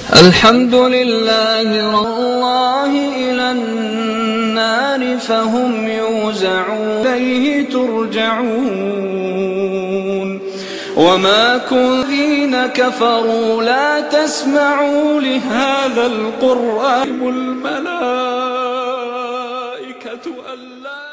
الحمد لله الله إلى النار فهم يوزعون إليه ترجعون وما كنتم كفروا لا تسمعوا لهذا القرآن الملائكة ألا